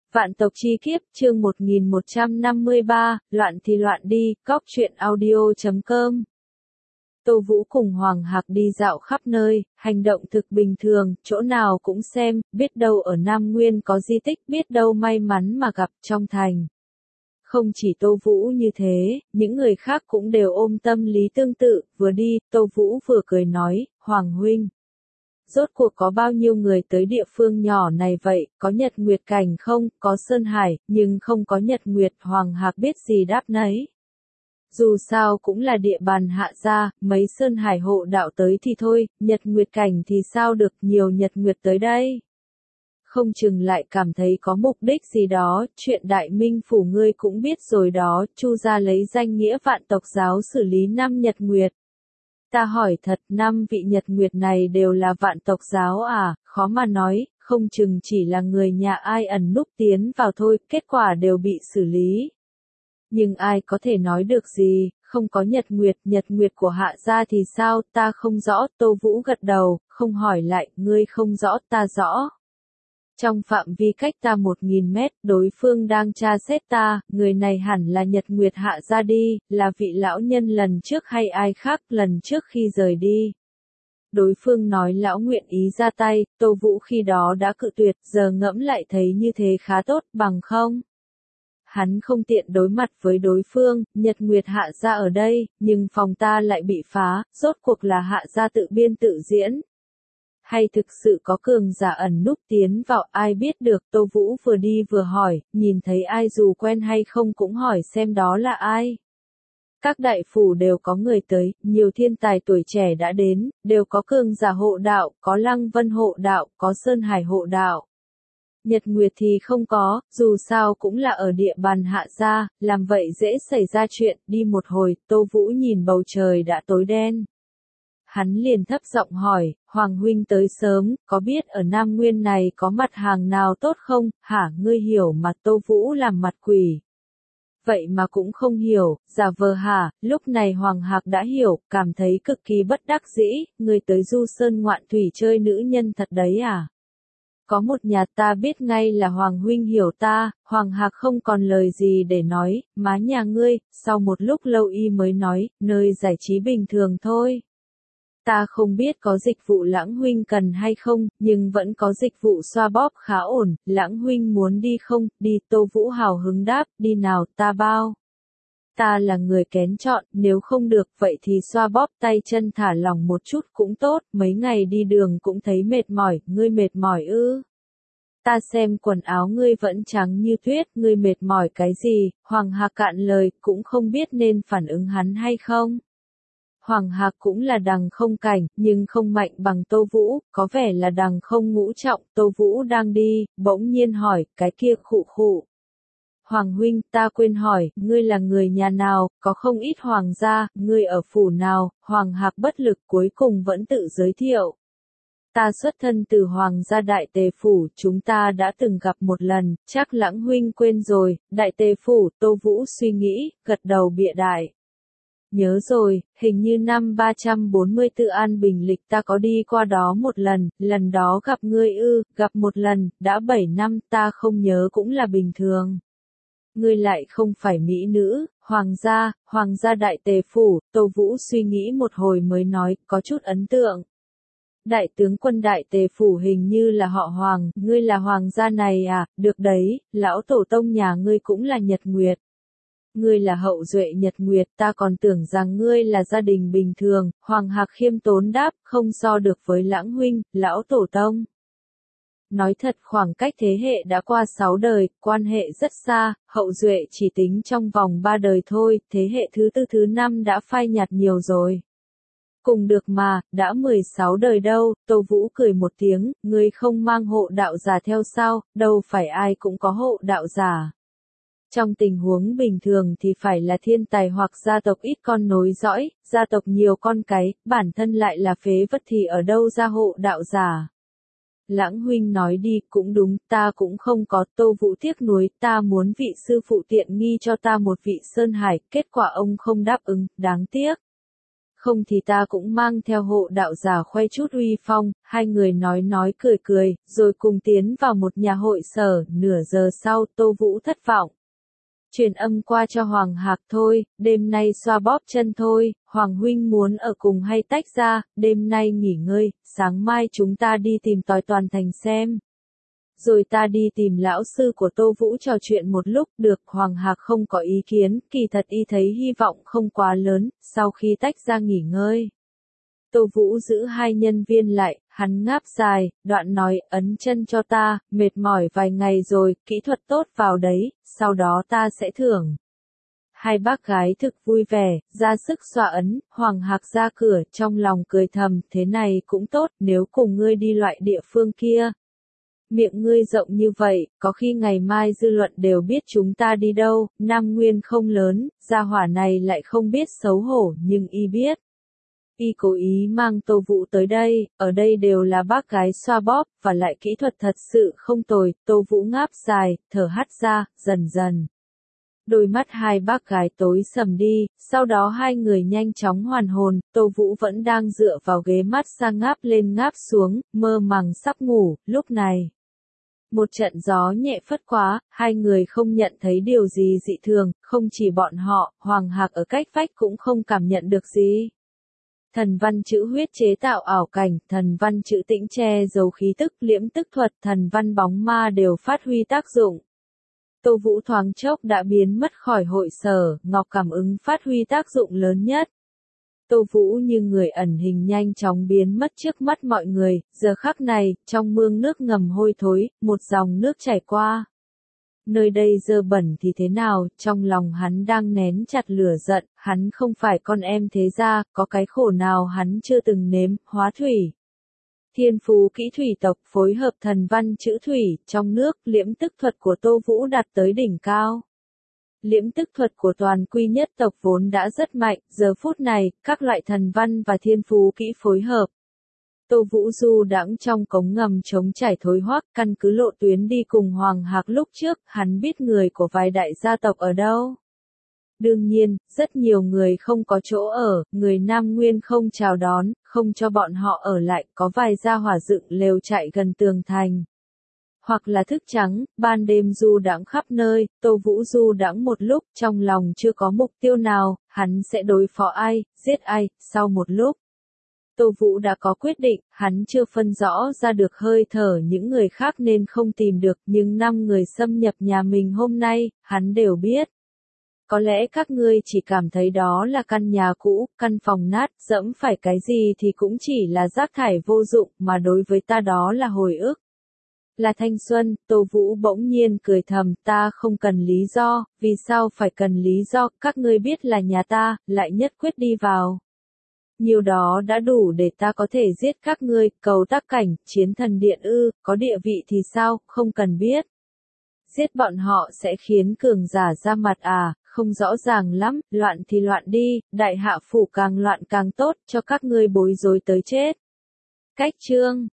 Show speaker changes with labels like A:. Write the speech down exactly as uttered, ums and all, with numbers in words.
A: Vạn tộc chi kiếp, chương một nghìn một trăm năm mươi ba, loạn thì loạn đi, cóc truyện audio chấm com. Tô Vũ cùng Hoàng Hạc đi dạo khắp nơi, hành động thực bình thường, chỗ nào cũng xem, biết đâu ở Nam Nguyên có di tích, biết đâu may mắn mà gặp trong thành. Không chỉ Tô Vũ như thế, những người khác cũng đều ôm tâm lý tương tự, vừa đi, Tô Vũ vừa cười nói, Hoàng huynh. Rốt cuộc có bao nhiêu người tới địa phương nhỏ này vậy, có Nhật Nguyệt Cảnh không, có Sơn Hải, nhưng không có Nhật Nguyệt. Hoàng Hạc biết gì đáp nấy. Dù sao cũng là địa bàn Hạ gia, mấy Sơn Hải hộ đạo tới thì thôi, Nhật Nguyệt Cảnh thì sao được, nhiều Nhật Nguyệt tới đây. Không chừng lại cảm thấy có mục đích gì đó, chuyện Đại Minh phủ ngươi cũng biết rồi đó, Chu gia lấy danh nghĩa vạn tộc giáo xử lý năm Nhật Nguyệt. Ta hỏi thật, năm vị Nhật Nguyệt này đều là vạn tộc giáo à, khó mà nói, không chừng chỉ là người nhà ai ẩn núp tiến vào thôi, kết quả đều bị xử lý. Nhưng ai có thể nói được gì, không có Nhật Nguyệt, Nhật Nguyệt của Hạ gia thì sao, ta không rõ, Tô Vũ gật đầu, không hỏi lại, ngươi không rõ, ta rõ. Trong phạm vi cách ta một nghìn mét, đối phương đang tra xét ta, người này hẳn là Nhật Nguyệt Hạ gia đi, là vị lão nhân lần trước hay ai khác lần trước khi rời đi. Đối phương nói lão nguyện ý ra tay, Tô Vũ khi đó đã cự tuyệt, giờ ngẫm lại thấy như thế khá tốt, bằng không? Hắn không tiện đối mặt với đối phương, Nhật Nguyệt Hạ gia ở đây, nhưng phòng ta lại bị phá, rốt cuộc là Hạ gia tự biên tự diễn. Hay thực sự có cường giả ẩn núp tiến vào, ai biết được. Tô Vũ vừa đi vừa hỏi, nhìn thấy ai dù quen hay không cũng hỏi xem đó là ai. Các đại phủ đều có người tới, nhiều thiên tài tuổi trẻ đã đến, đều có cường giả hộ đạo, có Lăng Vân hộ đạo, có Sơn Hải hộ đạo. Nhật Nguyệt thì không có, dù sao cũng là ở địa bàn Hạ gia, làm vậy dễ xảy ra chuyện. Đi một hồi, Tô Vũ nhìn bầu trời đã tối đen. Hắn liền thấp giọng hỏi, Hoàng huynh tới sớm, có biết ở Nam Nguyên này có mặt hàng nào tốt không, hả, ngươi hiểu mặt Tô Vũ làm mặt quỷ. Vậy mà cũng không hiểu, giả vờ hả, lúc này Hoàng Hạc đã hiểu, cảm thấy cực kỳ bất đắc dĩ, ngươi tới Du Sơn ngoạn thủy chơi nữ nhân thật đấy à. Có một nhà ta biết ngay là Hoàng huynh hiểu ta, Hoàng Hạc không còn lời gì để nói, má nhà ngươi, sau một lúc lâu y mới nói, nơi giải trí bình thường thôi. Ta không biết có dịch vụ Lãng huynh cần hay không, nhưng vẫn có dịch vụ xoa bóp khá ổn, Lãng huynh muốn đi không, đi. Tô Vũ hào hứng đáp, đi nào, ta bao. Ta là người kén chọn, nếu không được, vậy thì xoa bóp tay chân thả lỏng một chút cũng tốt, mấy ngày đi đường cũng thấy mệt mỏi, ngươi mệt mỏi ư. Ta xem quần áo ngươi vẫn trắng như tuyết, ngươi mệt mỏi cái gì, Hoàng Hạc cạn lời, cũng không biết nên phản ứng hắn hay không. Hoàng Hạc cũng là đằng không cảnh, nhưng không mạnh bằng Tô Vũ, có vẻ là đằng không ngũ trọng. Tô Vũ đang đi, bỗng nhiên hỏi, cái kia khụ khụ. Hoàng huynh, ta quên hỏi, ngươi là người nhà nào, có không ít hoàng gia, ngươi ở phủ nào. Hoàng Hạc bất lực cuối cùng vẫn tự giới thiệu. Ta xuất thân từ Hoàng gia Đại Tề Phủ, chúng ta đã từng gặp một lần, chắc Lãng huynh quên rồi. Đại Tề Phủ, Tô Vũ suy nghĩ, gật đầu bịa đại. Nhớ rồi, hình như năm ba trăm bốn mươi tư An Bình lịch ta có đi qua đó một lần, lần đó gặp ngươi ư, gặp một lần, đã bảy năm, ta không nhớ cũng là bình thường. Ngươi lại không phải mỹ nữ, Hoàng gia, Hoàng gia Đại Tề Phủ. Tô Vũ suy nghĩ một hồi mới nói, có chút ấn tượng. Đại tướng quân Đại Tề Phủ hình như là họ Hoàng, ngươi là Hoàng gia này à, được đấy, lão tổ tông nhà ngươi cũng là Nhật Nguyệt. Ngươi là hậu duệ Nhật Nguyệt, ta còn tưởng rằng ngươi là gia đình bình thường. Hoàng Hạc khiêm tốn đáp, không so được với Lãng huynh, lão tổ tông. Nói thật, khoảng cách thế hệ đã qua sáu đời, quan hệ rất xa, hậu duệ chỉ tính trong vòng ba đời thôi, thế hệ thứ tư thứ năm đã phai nhạt nhiều rồi. Cùng được mà, đã mười sáu đời đâu. Tô Vũ cười một tiếng, ngươi không mang hộ đạo giả theo sao, đâu phải ai cũng có hộ đạo giả. Trong tình huống bình thường thì phải là thiên tài hoặc gia tộc ít con nối dõi, gia tộc nhiều con cái, bản thân lại là phế vật thì ở đâu ra hộ đạo giả. Lãng huynh nói đi, cũng đúng, ta cũng không có. Tô Vũ tiếc nuối, ta muốn vị sư phụ tiện nghi cho ta một vị Sơn Hải, kết quả ông không đáp ứng, đáng tiếc. không thì ta cũng mang theo hộ đạo giả khoe chút uy phong, hai người nói nói cười cười, rồi cùng tiến vào một nhà hội sở, nửa giờ sau Tô Vũ thất vọng. Truyền âm qua cho Hoàng Hạc thôi, đêm nay xoa bóp chân thôi, Hoàng huynh muốn ở cùng hay tách ra, đêm nay nghỉ ngơi, sáng mai chúng ta đi tìm tòi toàn thành xem. Rồi ta đi tìm lão sư của Tô Vũ trò chuyện một lúc, được, Hoàng Hạc không có ý kiến, kỳ thật y thấy hy vọng không quá lớn, sau khi tách ra nghỉ ngơi. Tô Vũ giữ hai nhân viên lại, hắn ngáp dài, đoạn nói, ấn chân cho ta, mệt mỏi vài ngày rồi, kỹ thuật tốt vào đấy, sau đó ta sẽ thưởng. Hai bác gái thực vui vẻ, ra sức xoa ấn, Hoàng Hạc ra cửa, trong lòng cười thầm, thế này cũng tốt, nếu cùng ngươi đi loại địa phương kia. Miệng ngươi rộng như vậy, có khi ngày mai dư luận đều biết chúng ta đi đâu, Nam Nguyên không lớn, gia hỏa này lại không biết xấu hổ, nhưng y biết. Y cố ý mang Tô Vũ tới đây, ở đây đều là bác gái xoa bóp, và lại kỹ thuật thật sự không tồi, Tô Vũ ngáp dài, thở hắt ra, dần dần. Đôi mắt hai bác gái tối sầm đi, sau đó hai người nhanh chóng hoàn hồn, Tô Vũ vẫn đang dựa vào ghế mát xa ngáp lên ngáp xuống, mơ màng sắp ngủ, lúc này. Một trận gió nhẹ phất quá, hai người không nhận thấy điều gì dị thường, không chỉ bọn họ, Hoàng Hạc ở cách vách cũng không cảm nhận được gì. Thần văn chữ huyết chế tạo ảo cảnh, thần văn chữ tĩnh che giấu khí tức, liễm tức thuật, thần văn bóng ma đều phát huy tác dụng. Tô Vũ thoáng chốc đã biến mất khỏi hội sở, ngọc cảm ứng phát huy tác dụng lớn nhất. Tô Vũ như người ẩn hình nhanh chóng biến mất trước mắt mọi người, giờ khắc này, trong mương nước ngầm hôi thối, một dòng nước chảy qua. Nơi đây dơ bẩn thì thế nào, trong lòng hắn đang nén chặt lửa giận, hắn không phải con em thế gia, có cái khổ nào hắn chưa từng nếm, hóa thủy. Thiên phú kỹ thủy tộc phối hợp thần văn chữ thủy, trong nước, liễm tức thuật của Tô Vũ đạt tới đỉnh cao. Liễm tức thuật của toàn quy nhất tộc vốn đã rất mạnh, giờ phút này, các loại thần văn và thiên phú kỹ phối hợp. Tô Vũ du đãng trong cống ngầm trống chảy thối hoác, căn cứ lộ tuyến đi cùng Hoàng Hạc lúc trước, hắn biết người của vài đại gia tộc ở đâu. Đương nhiên, rất nhiều người không có chỗ ở, người Nam Nguyên không chào đón, không cho bọn họ ở lại, có vài gia hỏa dựng lều chạy gần tường thành. Hoặc là thức trắng, ban đêm du đãng khắp nơi, Tô Vũ du đãng một lúc, trong lòng chưa có mục tiêu nào, hắn sẽ đối phó ai, giết ai, sau một lúc. Tô Vũ đã có quyết định, hắn chưa phân rõ ra được hơi thở những người khác nên không tìm được, nhưng năm người xâm nhập nhà mình hôm nay, hắn đều biết. Có lẽ các ngươi chỉ cảm thấy đó là căn nhà cũ, căn phòng nát, dẫm phải cái gì thì cũng chỉ là rác thải vô dụng, mà đối với ta đó là hồi ức. Là thanh xuân, Tô Vũ bỗng nhiên cười thầm, ta không cần lý do, vì sao phải cần lý do, các ngươi biết là nhà ta, lại nhất quyết đi vào. Nhiều đó đã đủ để ta có thể giết các ngươi, cầu tác cảnh, chiến thần điện ư, có địa vị thì sao, không cần biết. Giết bọn họ sẽ khiến cường giả ra mặt à, không rõ ràng lắm, loạn thì loạn đi, đại hạ phủ càng loạn càng tốt, cho các ngươi bối rối tới chết. Cách chương